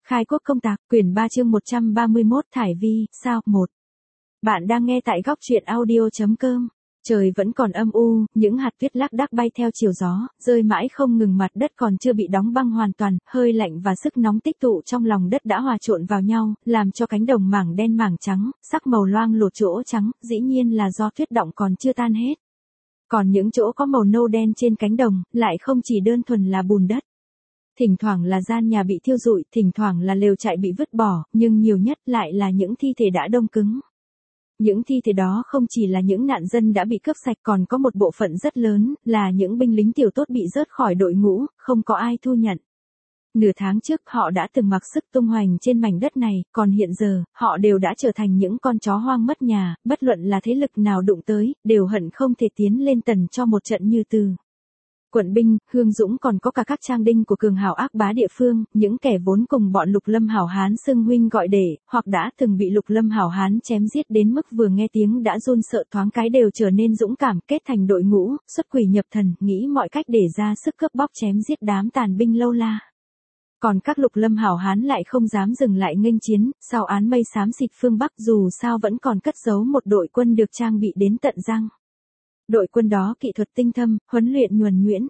Khai quốc công tạc, quyển 3 chương 131 Thải Vi, sao, 1. Bạn đang nghe tại góc truyện audio.com. Trời vẫn còn âm u, những hạt tuyết lác đác bay theo chiều gió, rơi mãi không ngừng, mặt đất còn chưa bị đóng băng hoàn toàn, hơi lạnh và sức nóng tích tụ trong lòng đất đã hòa trộn vào nhau, làm cho cánh đồng mảng đen mảng trắng, sắc màu loang lổ chỗ trắng, dĩ nhiên là do tuyết động còn chưa tan hết. Còn những chỗ có màu nâu đen trên cánh đồng, lại không chỉ đơn thuần là bùn đất. Thỉnh thoảng là gian nhà bị thiêu rụi, thỉnh thoảng là lều trại bị vứt bỏ, nhưng nhiều nhất lại là những thi thể đã đông cứng. Những thi thể đó không chỉ là những nạn dân đã bị cướp sạch, còn có một bộ phận rất lớn, là những binh lính tiểu tốt bị rớt khỏi đội ngũ, không có ai thu nhận. Nửa tháng trước họ đã từng mặc sức tung hoành trên mảnh đất này, còn hiện giờ, họ đều đã trở thành những con chó hoang mất nhà, bất luận là thế lực nào đụng tới, đều hận không thể tiến lên tần cho một trận như từ. Quận binh, Hương Dũng còn có cả các trang đinh của cường hào ác bá địa phương, những kẻ vốn cùng bọn Lục Lâm hảo hán xưng huynh gọi đệ, hoặc đã từng bị Lục Lâm hảo hán chém giết đến mức vừa nghe tiếng đã run sợ, thoáng cái đều trở nên dũng cảm, kết thành đội ngũ, xuất quỷ nhập thần, nghĩ mọi cách để ra sức cướp bóc chém giết đám tàn binh lâu la. Còn các Lục Lâm hảo hán lại không dám dừng lại nghênh chiến, sau án mây xám xịt phương Bắc dù sao vẫn còn cất giấu một đội quân được trang bị đến tận răng. Đội quân đó kỹ thuật tinh thâm, huấn luyện nhuần nhuyễn.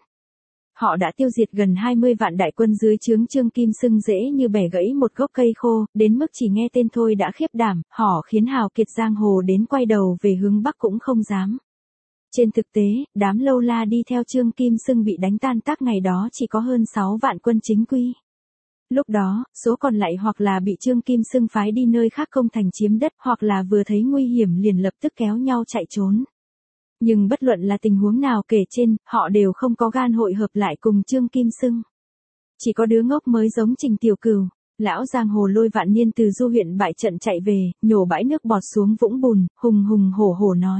Họ đã tiêu diệt gần 20 vạn đại quân dưới trướng Trương Kim Xưng dễ như bẻ gãy một gốc cây khô, đến mức chỉ nghe tên thôi đã khiếp đảm, họ khiến hào kiệt giang hồ đến quay đầu về hướng Bắc cũng không dám. Trên thực tế, đám lâu la đi theo Trương Kim Xưng bị đánh tan tác ngày đó chỉ có hơn 6 vạn quân chính quy. Lúc đó, số còn lại hoặc là bị Trương Kim Xưng phái đi nơi khác công thành chiếm đất, hoặc là vừa thấy nguy hiểm liền lập tức kéo nhau chạy trốn. Nhưng bất luận là tình huống nào kể trên, họ đều không có gan hội hợp lại cùng Trương Kim Xưng. Chỉ có đứa ngốc mới giống Trình Tiểu Cửu, lão giang hồ Lôi Vạn Niên từ Du huyện bại trận chạy về, nhổ bãi nước bọt xuống vũng bùn, hùng hùng hổ hổ nói.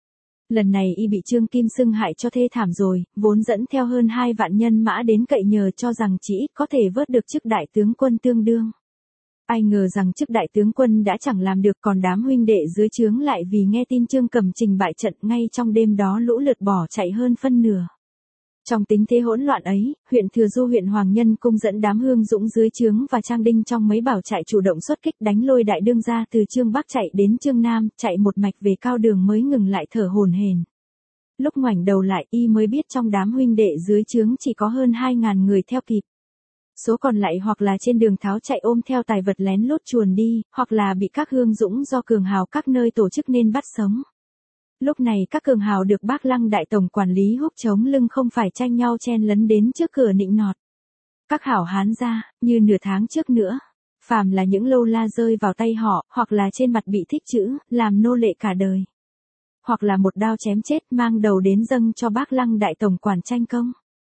Lần này y bị Trương Kim Xưng hại cho thê thảm rồi, vốn dẫn theo hơn 2 vạn nhân mã đến cậy nhờ cho rằng chỉ ít có thể vớt được chức đại tướng quân tương đương. Ai ngờ rằng chức đại tướng quân đã chẳng làm được, còn đám huynh đệ dưới trướng lại vì nghe tin Trương Cầm Trình bại trận ngay trong đêm đó lũ lượt bỏ chạy hơn phân nửa. Trong tình thế hỗn loạn ấy, huyện Thừa Du huyện Hoàng Nhân Cung dẫn đám Hương Dũng dưới trướng và trang đinh trong mấy bảo trại chủ động xuất kích đánh lôi đại đương gia từ Trương Bắc chạy đến Trương Nam, chạy một mạch về cao đường mới ngừng lại thở hổn hển. Lúc ngoảnh đầu lại y mới biết trong đám huynh đệ dưới trướng chỉ có hơn 2.000 người theo kịp. Số còn lại hoặc là trên đường tháo chạy ôm theo tài vật lén lút chuồn đi, hoặc là bị các Hương Dũng do cường hào các nơi tổ chức nên bắt sống. Lúc này các cường hào được Bác Lăng đại tổng quản lý húc chống lưng không phải tranh nhau chen lấn đến trước cửa nịnh nọt. Các hảo hán ra, như nửa tháng trước nữa, phàm là những lâu la rơi vào tay họ, hoặc là trên mặt bị thích chữ, làm nô lệ cả đời. Hoặc là một đao chém chết mang đầu đến dâng cho Bác Lăng đại tổng quản tranh công.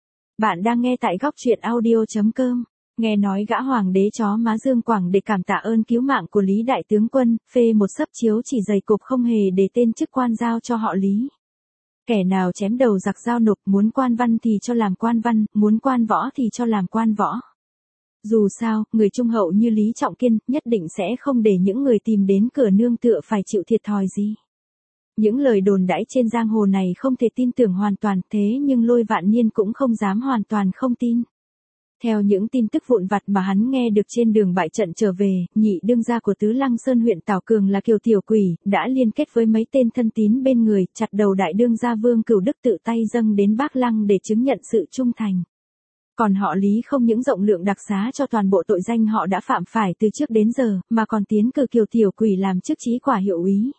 Bạn đang nghe tại góc truyện audio.com. Nghe nói gã hoàng đế chó má Dương Quảng để cảm tạ ơn cứu mạng của Lý đại tướng quân, phê một sấp chiếu chỉ dày cộp không hề để tên chức quan giao cho họ Lý. Kẻ nào chém đầu giặc giao nộp, muốn quan văn thì cho làm quan văn, muốn quan võ thì cho làm quan võ. Dù sao, người trung hậu như Lý Trọng Kiên nhất định sẽ không để những người tìm đến cửa nương tựa phải chịu thiệt thòi gì. Những lời đồn đãi trên giang hồ này không thể tin tưởng hoàn toàn, thế nhưng Lôi Vạn Niên cũng không dám hoàn toàn không tin. Theo những tin tức vụn vặt mà hắn nghe được trên đường bại trận trở về, nhị đương gia của Tứ Lăng Sơn huyện Tảo Cường là Kiều Tiểu Quỷ, đã liên kết với mấy tên thân tín bên người, chặt đầu đại đương gia Vương Cửu Đức tự tay dâng đến Bác Lăng để chứng nhận sự trung thành. Còn họ Lý không những rộng lượng đặc xá cho toàn bộ tội danh họ đã phạm phải từ trước đến giờ, mà còn tiến cử Kiều Tiểu Quỷ làm chức chí quả hiệu úy.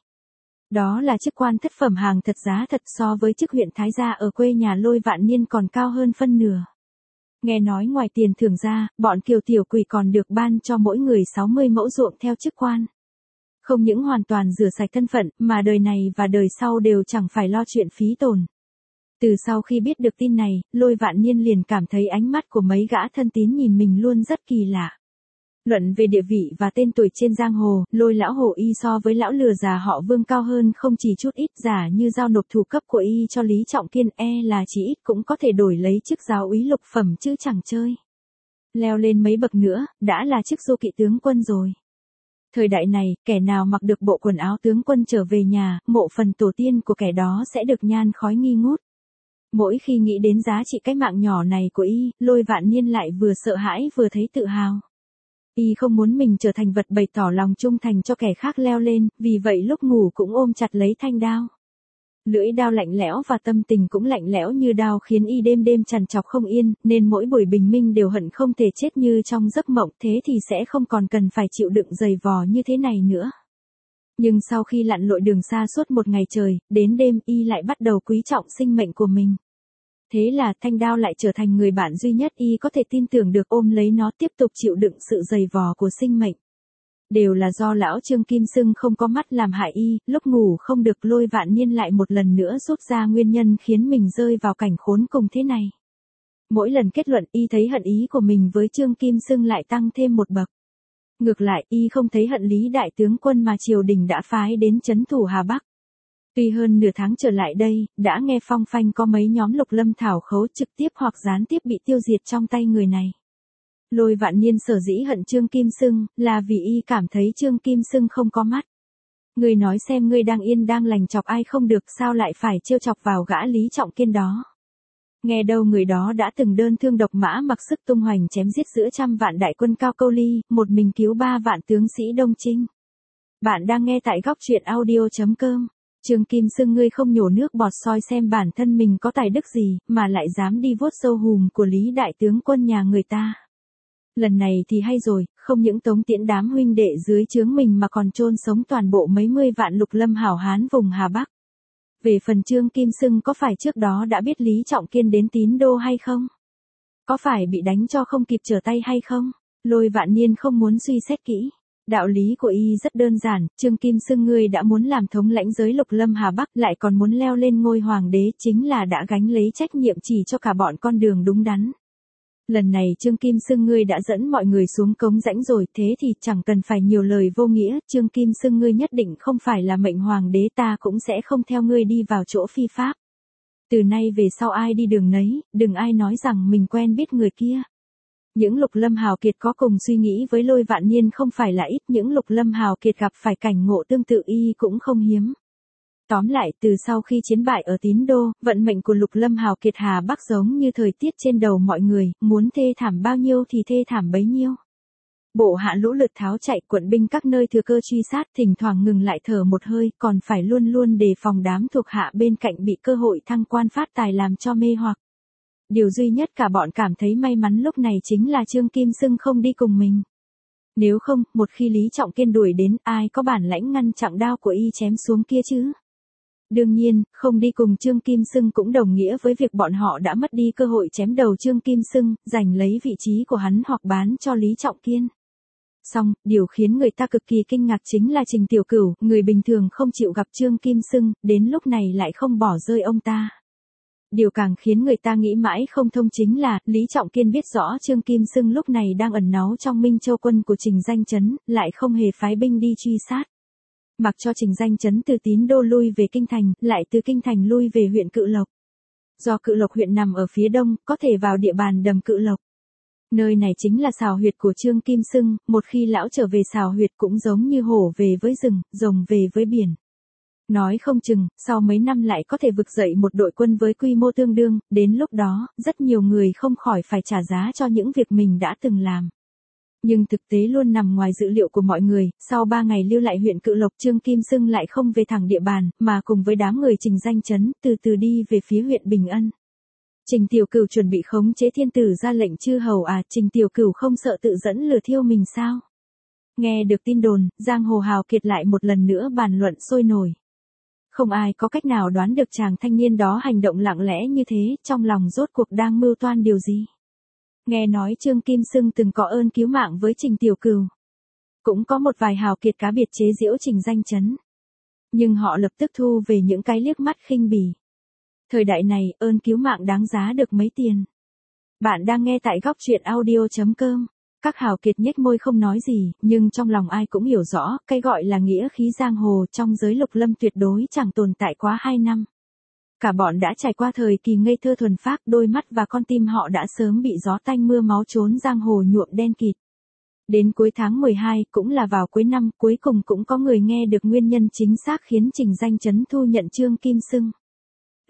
Đó là chức quan thất phẩm hàng thật giá thật, so với chức huyện Thái gia ở quê nhà Lôi Vạn Niên còn cao hơn phân nửa. Nghe nói ngoài tiền thưởng ra, bọn Kiều Tiểu Quỷ còn được ban cho mỗi người 60 mẫu ruộng theo chức quan. Không những hoàn toàn rửa sạch thân phận, mà đời này và đời sau đều chẳng phải lo chuyện phí tồn. Từ sau khi biết được tin này, Lôi Vạn Niên liền cảm thấy ánh mắt của mấy gã thân tín nhìn mình luôn rất kỳ lạ. Luận về địa vị và tên tuổi trên giang hồ, Lôi lão hồ y so với lão lừa già họ Vương cao hơn không chỉ chút ít, giả như giao nộp thủ cấp của y cho Lý Trọng Kiên là chỉ ít cũng có thể đổi lấy chức giáo úy lục phẩm chứ chẳng chơi. Leo lên mấy bậc nữa, đã là chức du kỵ tướng quân rồi. Thời đại này, kẻ nào mặc được bộ quần áo tướng quân trở về nhà, mộ phần tổ tiên của kẻ đó sẽ được nhan khói nghi ngút. Mỗi khi nghĩ đến giá trị cái mạng nhỏ này của y, Lôi Vạn Niên lại vừa sợ hãi vừa thấy tự hào. Y không muốn mình trở thành vật bày tỏ lòng trung thành cho kẻ khác leo lên, vì vậy lúc ngủ cũng ôm chặt lấy thanh đao. Lưỡi đao lạnh lẽo và tâm tình cũng lạnh lẽo như đao khiến Y đêm đêm trằn trọc không yên, nên mỗi buổi bình minh đều hận không thể chết như trong giấc mộng, thế thì sẽ không còn cần phải chịu đựng dày vò như thế này nữa. Nhưng sau khi lặn lội đường xa suốt một ngày trời, đến đêm Y lại bắt đầu quý trọng sinh mệnh của mình. Thế là thanh đao lại trở thành người bạn duy nhất Y có thể tin tưởng được, ôm lấy nó tiếp tục chịu đựng sự dày vò của sinh mệnh. Đều là do lão Trương Kim Xưng không có mắt làm hại Y, lúc ngủ không được Lôi Vạn Niên lại một lần nữa rút ra nguyên nhân khiến mình rơi vào cảnh khốn cùng thế này. Mỗi lần kết luận Y thấy hận ý của mình với Trương Kim Xưng lại tăng thêm một bậc. Ngược lại Y không thấy hận Lý đại tướng quân mà triều đình đã phái đến trấn thủ Hà Bắc. Tuy hơn nửa tháng trở lại đây, đã nghe phong phanh có mấy nhóm Lục Lâm Thảo Khấu trực tiếp hoặc gián tiếp bị tiêu diệt trong tay người này. Lôi Vạn Niên sở dĩ hận Trương Kim Xưng, là vì Y cảm thấy Trương Kim Xưng không có mắt. Ngươi nói xem, ngươi đang yên đang lành chọc ai không được, sao lại phải trêu chọc vào gã Lý Trọng Kiên đó. Nghe đâu người đó đã từng đơn thương độc mã mặc sức tung hoành chém giết giữa trăm vạn đại quân Cao Câu Ly, một mình cứu 3 vạn tướng sĩ Đông Trinh. Bạn đang nghe tại góc truyện audio.com. Trương Kim Xưng, ngươi không nhổ nước bọt soi xem bản thân mình có tài đức gì, mà lại dám đi vuốt râu hùm của Lý đại tướng quân nhà người ta. Lần này thì hay rồi, không những tống tiễn đám huynh đệ dưới trướng mình mà còn chôn sống toàn bộ mấy mươi vạn Lục Lâm hảo hán vùng Hà Bắc. Về phần Trương Kim Xưng, có phải trước đó đã biết Lý Trọng Kiên đến Tín Đô hay không? Có phải bị đánh cho không kịp trở tay hay không? Lôi Vạn Niên không muốn suy xét kỹ. Đạo lý của Y rất đơn giản, Trương Kim Xưng ngươi đã muốn làm thống lãnh giới Lục Lâm Hà Bắc, lại còn muốn leo lên ngôi hoàng đế, chính là đã gánh lấy trách nhiệm chỉ cho cả bọn con đường đúng đắn. Lần này Trương Kim Xưng ngươi đã dẫn mọi người xuống cống rãnh rồi, thế thì chẳng cần phải nhiều lời vô nghĩa, Trương Kim Xưng ngươi nhất định không phải là mệnh hoàng đế, ta cũng sẽ không theo ngươi đi vào chỗ phi pháp. Từ nay về sau ai đi đường nấy, đừng ai nói rằng mình quen biết người kia. Những Lục Lâm hào kiệt có cùng suy nghĩ với Lôi Vạn Niên không phải là ít, những Lục Lâm hào kiệt gặp phải cảnh ngộ tương tự Y cũng không hiếm. Tóm lại, từ sau khi chiến bại ở Tín Đô, vận mệnh của Lục Lâm hào kiệt Hà Bắc giống như thời tiết trên đầu mọi người, muốn thê thảm bao nhiêu thì thê thảm bấy nhiêu. Bộ hạ lũ lượt tháo chạy, quận binh các nơi thừa cơ truy sát, thỉnh thoảng ngừng lại thở một hơi, còn phải luôn luôn đề phòng đám thuộc hạ bên cạnh bị cơ hội thăng quan phát tài làm cho mê hoặc. Điều duy nhất cả bọn cảm thấy may mắn lúc này chính là Trương Kim Xưng không đi cùng mình. Nếu không, một khi Lý Trọng Kiên đuổi đến, ai có bản lãnh ngăn chặn đao của Y chém xuống kia chứ? Đương nhiên, không đi cùng Trương Kim Xưng cũng đồng nghĩa với việc bọn họ đã mất đi cơ hội chém đầu Trương Kim Xưng, giành lấy vị trí của hắn hoặc bán cho Lý Trọng Kiên. Song, điều khiến người ta cực kỳ kinh ngạc chính là Trình Tiểu Cửu, người bình thường không chịu gặp Trương Kim Xưng, đến lúc này lại không bỏ rơi ông ta. Điều càng khiến người ta nghĩ mãi không thông chính là, Lý Trọng Kiên biết rõ Trương Kim Xưng lúc này đang ẩn náu trong Minh Châu quân của Trình Danh Chấn, lại không hề phái binh đi truy sát. Mặc cho Trình Danh Chấn từ Tín Đô lui về Kinh Thành, lại từ Kinh Thành lui về huyện Cự Lộc. Do Cự Lộc huyện nằm ở phía đông, có thể vào địa bàn đầm Cự Lộc. Nơi này chính là sào huyệt của Trương Kim Xưng, một khi lão trở về sào huyệt cũng giống như hổ về với rừng, rồng về với biển. Nói không chừng, sau mấy năm lại có thể vực dậy một đội quân với quy mô tương đương, đến lúc đó, rất nhiều người không khỏi phải trả giá cho những việc mình đã từng làm. Nhưng thực tế luôn nằm ngoài dự liệu của mọi người, sau 3 ngày lưu lại huyện Cự Lộc, Trương Kim Xưng lại không về thẳng địa bàn, mà cùng với đám người Trình Danh Chấn, từ từ đi về phía huyện Bình Ân. Trình Tiểu Cửu chuẩn bị khống chế thiên tử ra lệnh chư hầu à, Trình Tiểu Cửu không sợ tự dẫn lửa thiêu mình sao? Nghe được tin đồn, giang hồ hào kiệt lại một lần nữa bàn luận sôi nổi. Không ai có cách nào đoán được chàng thanh niên đó hành động lặng lẽ như thế, trong lòng rốt cuộc đang mưu toan điều gì. Nghe nói Trương Kim Xưng từng có ơn cứu mạng với Trình Tiểu Cửu. Cũng có một vài hào kiệt cá biệt chế giễu Trình Danh Chấn. Nhưng họ lập tức thu về những cái liếc mắt khinh bỉ. Thời đại này, ơn cứu mạng đáng giá được mấy tiền. Bạn đang nghe tại góc truyện audio.com. Các hào kiệt nhếch môi không nói gì, nhưng trong lòng ai cũng hiểu rõ, cái gọi là nghĩa khí giang hồ trong giới Lục Lâm tuyệt đối chẳng tồn tại quá 2 năm. Cả bọn đã trải qua thời kỳ ngây thơ thuần phác, đôi mắt và con tim họ đã sớm bị gió tanh mưa máu trốn giang hồ nhuộm đen kịt. Đến cuối tháng 12, cũng là vào cuối năm, cuối cùng cũng có người nghe được nguyên nhân chính xác khiến Trình Danh Chấn thu nhận Trương Kim Xưng.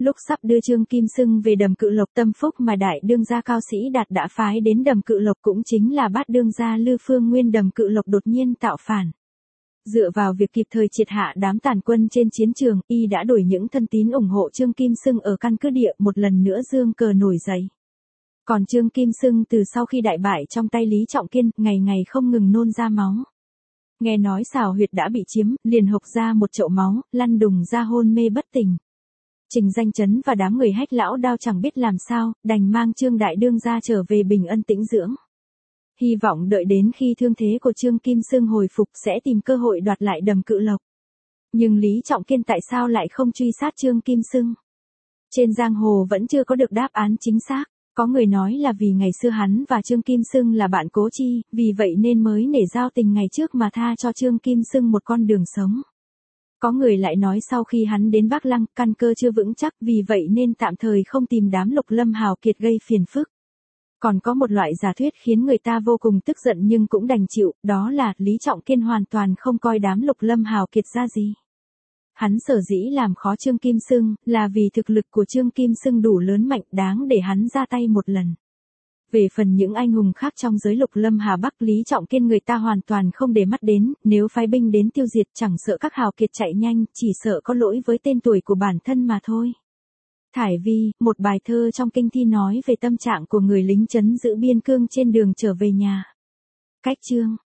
Lúc sắp đưa Trương Kim Xưng về Đầm Cự Lộc, tâm phúc mà đại đương gia Cao Sĩ Đạt đã phái đến Đầm Cự Lộc cũng chính là bát đương gia Lư Phương Nguyên. Đầm Cự Lộc đột nhiên tạo phản. Dựa vào việc kịp thời triệt hạ đám tàn quân trên chiến trường, y đã đổi những thân tín ủng hộ Trương Kim Xưng ở căn cứ địa một lần nữa dương cờ nổi dậy. Còn Trương Kim Xưng từ sau khi đại bại trong tay Lý Trọng Kiên, ngày ngày không ngừng nôn ra máu. Nghe nói xào huyệt đã bị chiếm, liền hộc ra một chậu máu, lăn đùng ra hôn mê bất tỉnh. Trình Danh Chấn và đám người Hách Lão Đao chẳng biết làm sao, đành mang Trương đại đương gia trở về Bình Ân tĩnh dưỡng. Hy vọng đợi đến khi thương thế của Trương Kim Xưng hồi phục sẽ tìm cơ hội đoạt lại Đầm Cự Lộc. Nhưng Lý Trọng Kiên tại sao lại không truy sát Trương Kim Xưng? Trên giang hồ vẫn chưa có được đáp án chính xác. Có người nói là vì ngày xưa hắn và Trương Kim Xưng là bạn cố chi, vì vậy nên mới nể giao tình ngày trước mà tha cho Trương Kim Xưng một con đường sống. Có người lại nói sau khi hắn đến Bắc Lăng, căn cơ chưa vững chắc, vì vậy nên tạm thời không tìm đám Lục Lâm hào kiệt gây phiền phức. Còn có một loại giả thuyết khiến người ta vô cùng tức giận nhưng cũng đành chịu, đó là Lý Trọng Kiên hoàn toàn không coi đám Lục Lâm hào kiệt ra gì. Hắn sở dĩ làm khó Trương Kim Xưng, là vì thực lực của Trương Kim Xưng đủ lớn mạnh đáng để hắn ra tay một lần. Về phần những anh hùng khác trong giới Lục Lâm Hà Bắc, Lý Trọng Kiên người ta hoàn toàn không để mắt đến, nếu phái binh đến tiêu diệt chẳng sợ các hào kiệt chạy nhanh, chỉ sợ có lỗi với tên tuổi của bản thân mà thôi. Thải Vi, một bài thơ trong kinh thi nói về tâm trạng của người lính trấn giữ biên cương trên đường trở về nhà. Cách chương